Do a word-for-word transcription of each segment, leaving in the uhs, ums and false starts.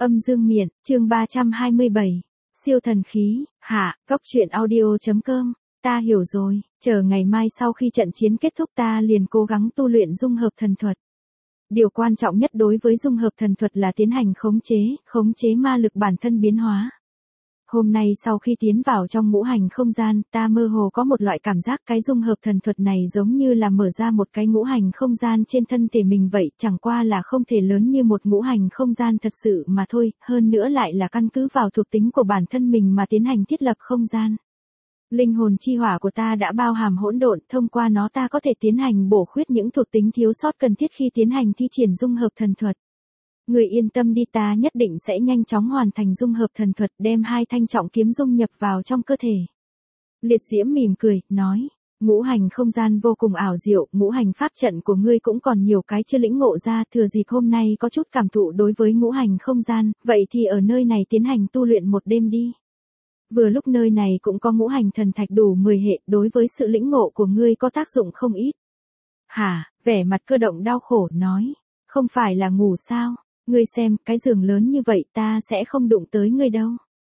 Âm dương miện, chương ba trăm hai mươi bảy. Siêu thần khí, hạ, cóc truyện audio.com. Ta hiểu rồi, chờ ngày mai sau khi trận chiến kết thúc ta liền cố gắng tu luyện dung hợp thần thuật. Điều quan trọng nhất đối với dung hợp thần thuật là tiến hành khống chế, khống chế ma lực bản thân biến hóa. Hôm nay sau khi tiến vào trong ngũ hành không gian, ta mơ hồ có một loại cảm giác cái dung hợp thần thuật này giống như là mở ra một cái ngũ hành không gian trên thân thể mình vậy, chẳng qua là không thể lớn như một ngũ hành không gian thật sự mà thôi, hơn nữa lại là căn cứ vào thuộc tính của bản thân mình mà tiến hành thiết lập không gian. Linh hồn chi hỏa của ta đã bao hàm hỗn độn, thông qua nó ta có thể tiến hành bổ khuyết những thuộc tính thiếu sót cần thiết khi tiến hành thi triển dung hợp thần thuật. Người yên tâm đi, ta nhất định sẽ nhanh chóng hoàn thành dung hợp thần thuật, đem hai thanh trọng kiếm dung nhập vào trong cơ thể. Liệt Diễm mỉm cười, nói, ngũ hành không gian vô cùng ảo diệu, ngũ hành pháp trận của ngươi cũng còn nhiều cái chưa lĩnh ngộ ra, thừa dịp hôm nay có chút cảm thụ đối với ngũ hành không gian, vậy thì ở nơi này tiến hành tu luyện một đêm đi. Vừa lúc nơi này cũng có ngũ hành thần thạch đủ mười hệ, đối với sự lĩnh ngộ của ngươi có tác dụng không ít. Hả, vẻ mặt Cơ Động đau khổ, nói, không phải là ngủ sao? Ngươi xem, cái giường lớn như vậy ta sẽ không đụng tới ngươi đâu.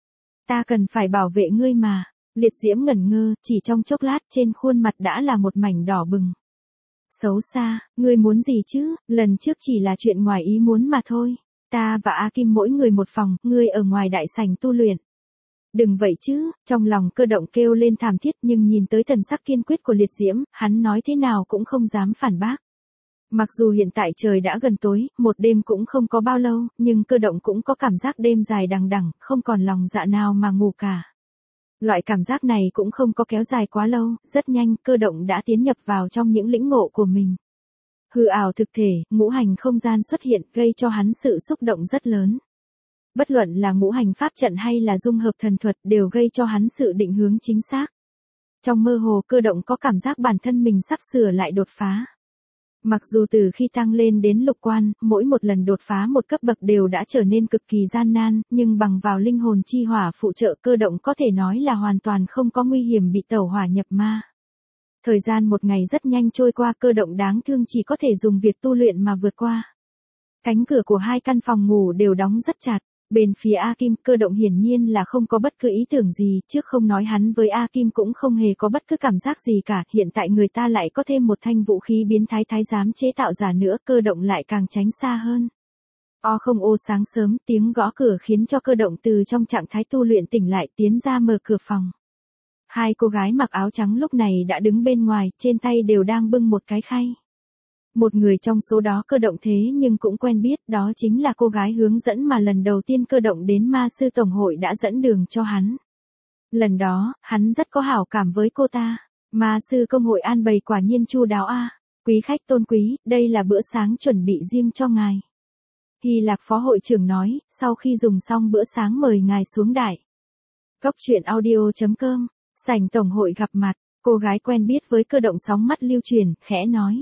Ta cần phải bảo vệ ngươi mà. Liệt Diễm ngẩn ngơ, chỉ trong chốc lát trên khuôn mặt đã là một mảnh đỏ bừng. Xấu xa, ngươi muốn gì chứ, lần trước chỉ là chuyện ngoài ý muốn mà thôi. Ta và A Kim mỗi người một phòng, ngươi ở ngoài đại sảnh tu luyện. Đừng vậy chứ, trong lòng Cơ Động kêu lên thảm thiết, nhưng nhìn tới thần sắc kiên quyết của Liệt Diễm, hắn nói thế nào cũng không dám phản bác. Mặc dù hiện tại trời đã gần tối, một đêm cũng không có bao lâu, nhưng Cơ Động cũng có cảm giác đêm dài đằng đẵng, không còn lòng dạ nào mà ngủ cả. Loại cảm giác này cũng không có kéo dài quá lâu, rất nhanh Cơ Động đã tiến nhập vào trong những lĩnh ngộ của mình. Hư ảo thực thể, ngũ hành không gian xuất hiện, gây cho hắn sự xúc động rất lớn. Bất luận là ngũ hành pháp trận hay là dung hợp thần thuật đều gây cho hắn sự định hướng chính xác. Trong mơ hồ Cơ Động có cảm giác bản thân mình sắp sửa lại đột phá. Mặc dù từ khi tăng lên đến lục quan, mỗi một lần đột phá một cấp bậc đều đã trở nên cực kỳ gian nan, nhưng bằng vào linh hồn chi hỏa phụ trợ Cơ Động có thể nói là hoàn toàn không có nguy hiểm bị tẩu hỏa nhập ma. Thời gian một ngày rất nhanh trôi qua, Cơ Động đáng thương chỉ có thể dùng việc tu luyện mà vượt qua. Cánh cửa của hai căn phòng ngủ đều đóng rất chặt. Bên phía A Kim, Cơ Động hiển nhiên là không có bất cứ ý tưởng gì, trước không nói hắn với A Kim cũng không hề có bất cứ cảm giác gì cả, hiện tại người ta lại có thêm một thanh vũ khí biến thái thái giám chế tạo giả nữa, Cơ Động lại càng tránh xa hơn. O không ô sáng sớm, tiếng gõ cửa khiến cho Cơ Động từ trong trạng thái tu luyện tỉnh lại, tiến ra mở cửa phòng. Hai cô gái mặc áo trắng lúc này đã đứng bên ngoài, trên tay đều đang bưng một cái khay. Một người trong số đó Cơ Động thế nhưng cũng quen biết, đó chính là cô gái hướng dẫn mà lần đầu tiên Cơ Động đến ma sư tổng hội đã dẫn đường cho hắn. Lần đó, hắn rất có hảo cảm với cô ta. Ma sư công hội an bày quả nhiên chu đáo a. Quý khách tôn quý, đây là bữa sáng chuẩn bị riêng cho ngài. Hy Lạc phó hội trưởng nói, sau khi dùng xong bữa sáng mời ngài xuống đại. Cóc truyện audio.com, sảnh tổng hội gặp mặt, cô gái quen biết với Cơ Động sóng mắt lưu truyền, khẽ nói.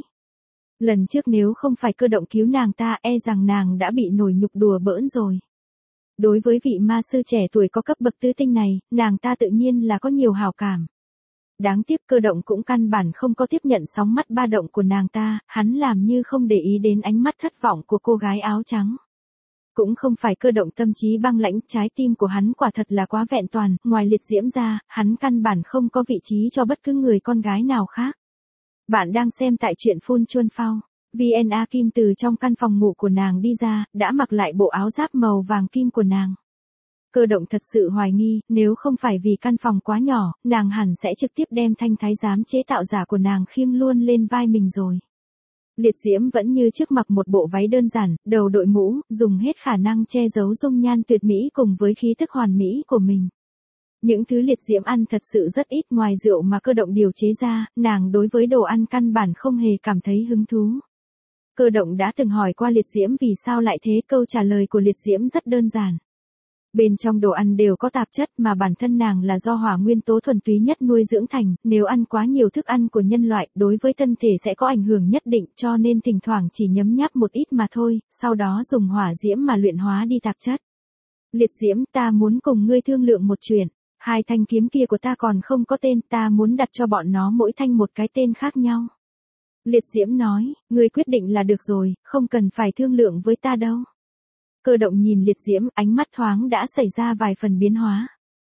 Lần trước nếu không phải Cơ Động cứu nàng ta, e rằng nàng đã bị nổi nhục đùa bỡn rồi. Đối với vị ma sư trẻ tuổi có cấp bậc tứ tinh này, nàng ta tự nhiên là có nhiều hảo cảm. Đáng tiếc Cơ Động cũng căn bản không có tiếp nhận sóng mắt ba động của nàng ta, hắn làm như không để ý đến ánh mắt thất vọng của cô gái áo trắng. Cũng không phải Cơ Động tâm trí băng lãnh, trái tim của hắn quả thật là quá vẹn toàn, ngoài Liệt Diễm ra, hắn căn bản không có vị trí cho bất cứ người con gái nào khác. Bạn đang xem tại truyện Phun Chuân Phao. vê en A Kim từ trong căn phòng ngủ của nàng đi ra, đã mặc lại bộ áo giáp màu vàng kim của nàng. Cơ Động thật sự hoài nghi, nếu không phải vì căn phòng quá nhỏ, nàng hẳn sẽ trực tiếp đem thanh thái giám chế tạo giả của nàng khiêng luôn lên vai mình rồi. Liệt Diễm vẫn như trước mặc một bộ váy đơn giản, đầu đội mũ, dùng hết khả năng che giấu dung nhan tuyệt mỹ cùng với khí thức hoàn mỹ của mình. Những thứ Liệt Diễm ăn thật sự rất ít, ngoài rượu mà Cơ Động điều chế ra, nàng đối với đồ ăn căn bản không hề cảm thấy hứng thú. Cơ Động đã từng hỏi qua Liệt Diễm vì sao lại thế, câu trả lời của Liệt Diễm rất đơn giản. Bên trong đồ ăn đều có tạp chất mà bản thân nàng là do hỏa nguyên tố thuần túy nhất nuôi dưỡng thành, nếu ăn quá nhiều thức ăn của nhân loại, đối với thân thể sẽ có ảnh hưởng nhất định, cho nên thỉnh thoảng chỉ nhấm nháp một ít mà thôi, sau đó dùng hỏa diễm mà luyện hóa đi tạp chất. Liệt Diễm, ta muốn cùng ngươi thương lượng một chuyện. Hai thanh kiếm kia của ta còn không có tên, ta muốn đặt cho bọn nó mỗi thanh một cái tên khác nhau. Liệt Diễm nói, ngươi quyết định là được rồi, không cần phải thương lượng với ta đâu. Cơ động nhìn liệt diễm, ánh mắt thoáng đã xảy ra vài phần biến hóa.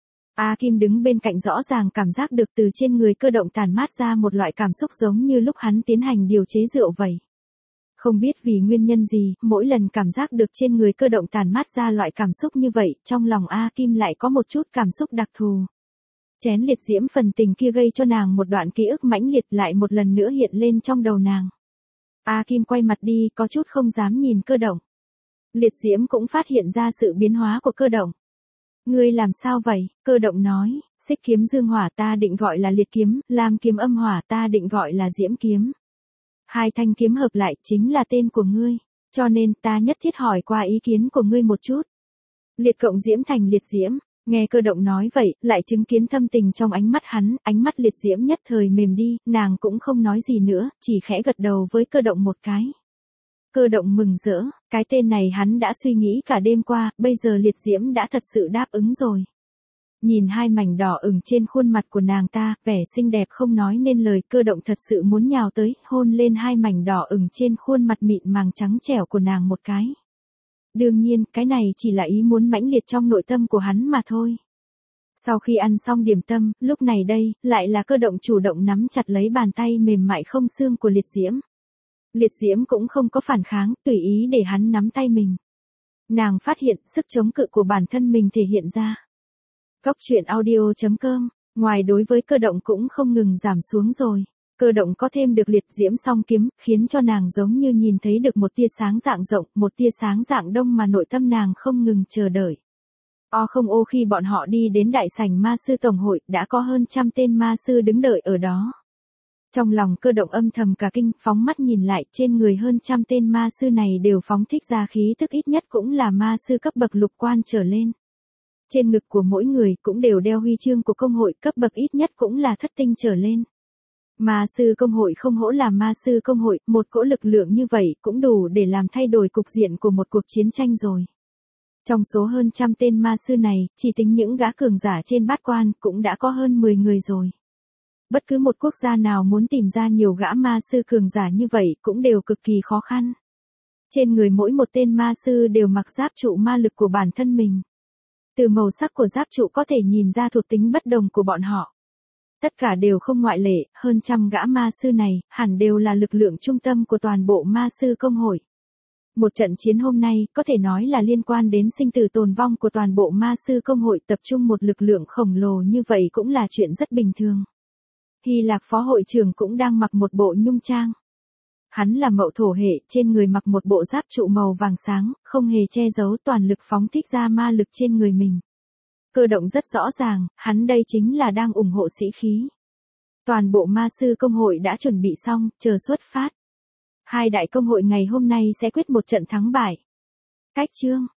A Kim đứng bên cạnh rõ ràng cảm giác được từ trên người cơ động tản mát ra một loại cảm xúc giống như lúc hắn tiến hành điều chế rượu vậy. Không biết vì nguyên nhân gì, mỗi lần cảm giác được trên người cơ động tản mát ra loại cảm xúc như vậy, trong lòng A Kim lại có một chút cảm xúc đặc thù. Chén liệt diễm phần tình kia gây cho nàng một đoạn ký ức mãnh liệt lại một lần nữa hiện lên trong đầu nàng. A Kim quay mặt đi, có chút không dám nhìn cơ động. Liệt diễm cũng phát hiện ra sự biến hóa của cơ động. Ngươi làm sao vậy? Cơ động nói, xích kiếm dương hỏa ta định gọi là liệt kiếm, lam kiếm âm hỏa ta định gọi là diễm kiếm. Hai thanh kiếm hợp lại chính là tên của ngươi, cho nên ta nhất thiết hỏi qua ý kiến của ngươi một chút. Liệt cộng diễm thành liệt diễm, nghe cơ động nói vậy, lại chứng kiến thâm tình trong ánh mắt hắn, ánh mắt liệt diễm nhất thời mềm đi, nàng cũng không nói gì nữa, chỉ khẽ gật đầu với cơ động một cái. Cơ động mừng rỡ, cái tên này hắn đã suy nghĩ cả đêm qua, bây giờ liệt diễm đã thật sự đáp ứng rồi. Nhìn hai mảnh đỏ ửng trên khuôn mặt của nàng ta, vẻ xinh đẹp không nói nên lời, cơ động thật sự muốn nhào tới, hôn lên hai mảnh đỏ ửng trên khuôn mặt mịn màng trắng trẻo của nàng một cái. Đương nhiên, cái này chỉ là ý muốn mãnh liệt trong nội tâm của hắn mà thôi. Sau khi ăn xong điểm tâm, lúc này đây, lại là cơ động chủ động nắm chặt lấy bàn tay mềm mại không xương của liệt diễm. Liệt diễm cũng không có phản kháng, tùy ý để hắn nắm tay mình. Nàng phát hiện sức chống cự của bản thân mình thể hiện ra. Cốc truyện audio chấm com, ngoài đối với cơ động cũng không ngừng giảm xuống rồi. Cơ động có thêm được liệt diễm song kiếm, khiến cho nàng giống như nhìn thấy được một tia sáng dạng rộng, một tia sáng dạng đông mà nội tâm nàng không ngừng chờ đợi. O không ô khi bọn họ đi đến đại sảnh ma sư tổng hội, đã có hơn trăm tên ma sư đứng đợi ở đó. Trong lòng cơ động âm thầm cả kinh, phóng mắt nhìn lại, trên người hơn trăm tên ma sư này đều phóng thích ra khí tức ít nhất cũng là ma sư cấp bậc lục quan trở lên. Trên ngực của mỗi người cũng đều đeo huy chương của công hội, cấp bậc ít nhất cũng là thất tinh trở lên. Ma sư công hội không hổ là ma sư công hội, một cỗ lực lượng như vậy cũng đủ để làm thay đổi cục diện của một cuộc chiến tranh rồi. Trong số hơn trăm tên ma sư này, chỉ tính những gã cường giả trên bát quan cũng đã có hơn mười người rồi. Bất cứ một quốc gia nào muốn tìm ra nhiều gã ma sư cường giả như vậy cũng đều cực kỳ khó khăn. Trên người mỗi một tên ma sư đều mặc giáp trụ ma lực của bản thân mình. Từ màu sắc của giáp trụ có thể nhìn ra thuộc tính bất đồng của bọn họ. Tất cả đều không ngoại lệ, hơn trăm gã ma sư này, hẳn đều là lực lượng trung tâm của toàn bộ ma sư công hội. Một trận chiến hôm nay, có thể nói là liên quan đến sinh tử tồn vong của toàn bộ ma sư công hội, tập trung một lực lượng khổng lồ như vậy cũng là chuyện rất bình thường. Hy Lạc phó hội trưởng cũng đang mặc một bộ nhung trang. Hắn là mậu thổ hệ, trên người mặc một bộ giáp trụ màu vàng sáng, không hề che giấu toàn lực phóng thích ra ma lực trên người mình. Cơ động rất rõ ràng, hắn đây chính là đang ủng hộ sĩ khí. Toàn bộ ma sư công hội đã chuẩn bị xong, chờ xuất phát. Hai đại công hội ngày hôm nay sẽ quyết một trận thắng bại. Cách chương